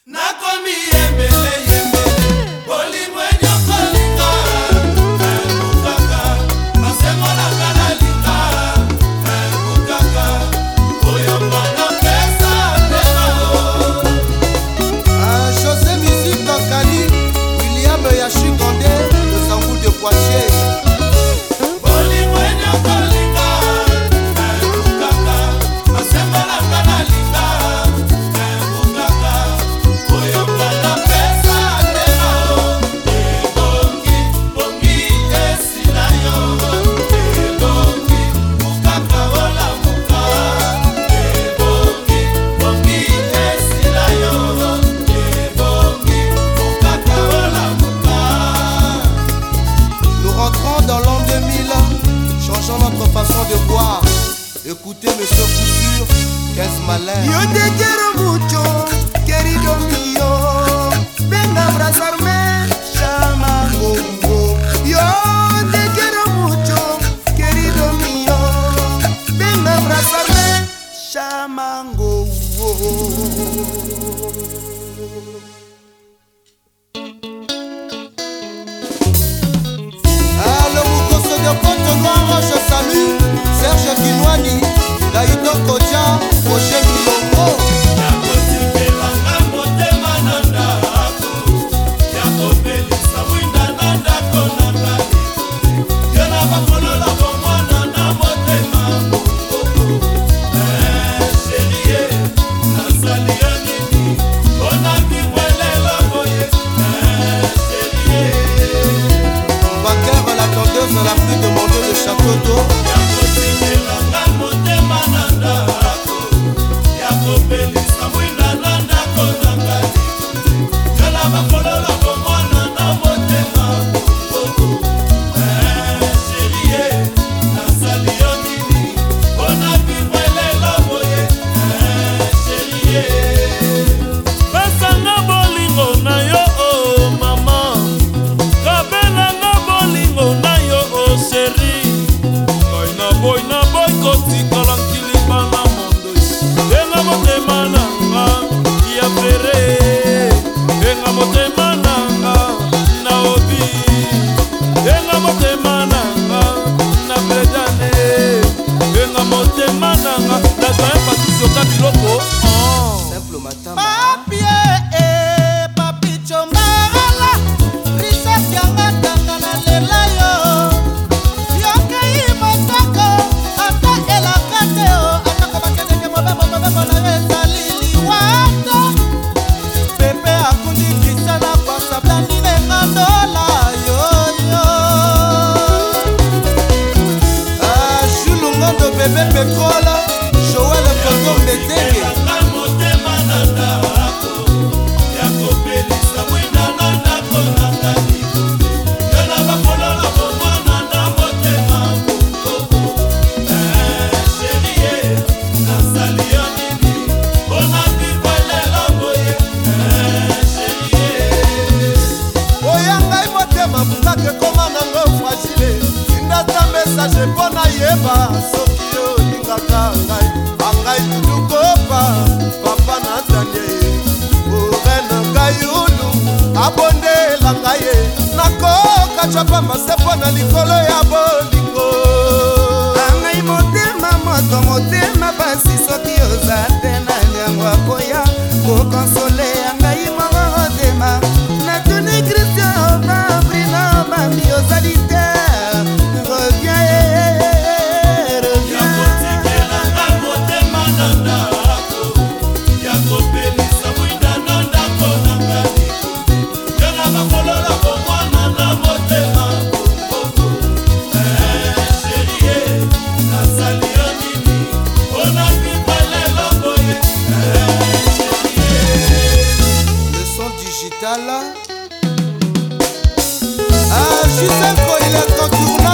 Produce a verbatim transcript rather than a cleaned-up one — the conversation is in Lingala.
Écoutez Monsieur Couture, quinze malin. Yo te quiero mucho, querido mío. Venga a abrazarme, chamango. Yo te quiero mucho, querido mío. Venga a abrazarme, chamango. Ah, le Mukoso de Poto Grand, je salue Serge Kinwani, Gaïto Kodia, Roger Milongo. Dans la pluie demandée de château d'eau. Simple matama. Papie eh papi chongala. Risa sianga tanga na lela yo. Yoke imotako ata elakate o. Atako bakete ke mobe mobe mobe na resalili wata. Pepe akundi kisana kwa sablani ne kandola yo yo. Ah, Chulungando bébé pétrole, Joël Koto Mbetenge. Message pona yeba soki olingaka ngai angai tudukopa papa na Daniel orena ngai ulu abondela ngai nakoka chapa masepo na likolo ya bolingo angai motema moto motema basi soki oza te na nyango akoya kokonsole angai mama motema natuni Christian obabri na bambi ozali te. Ah, Giselko, il est en tournée.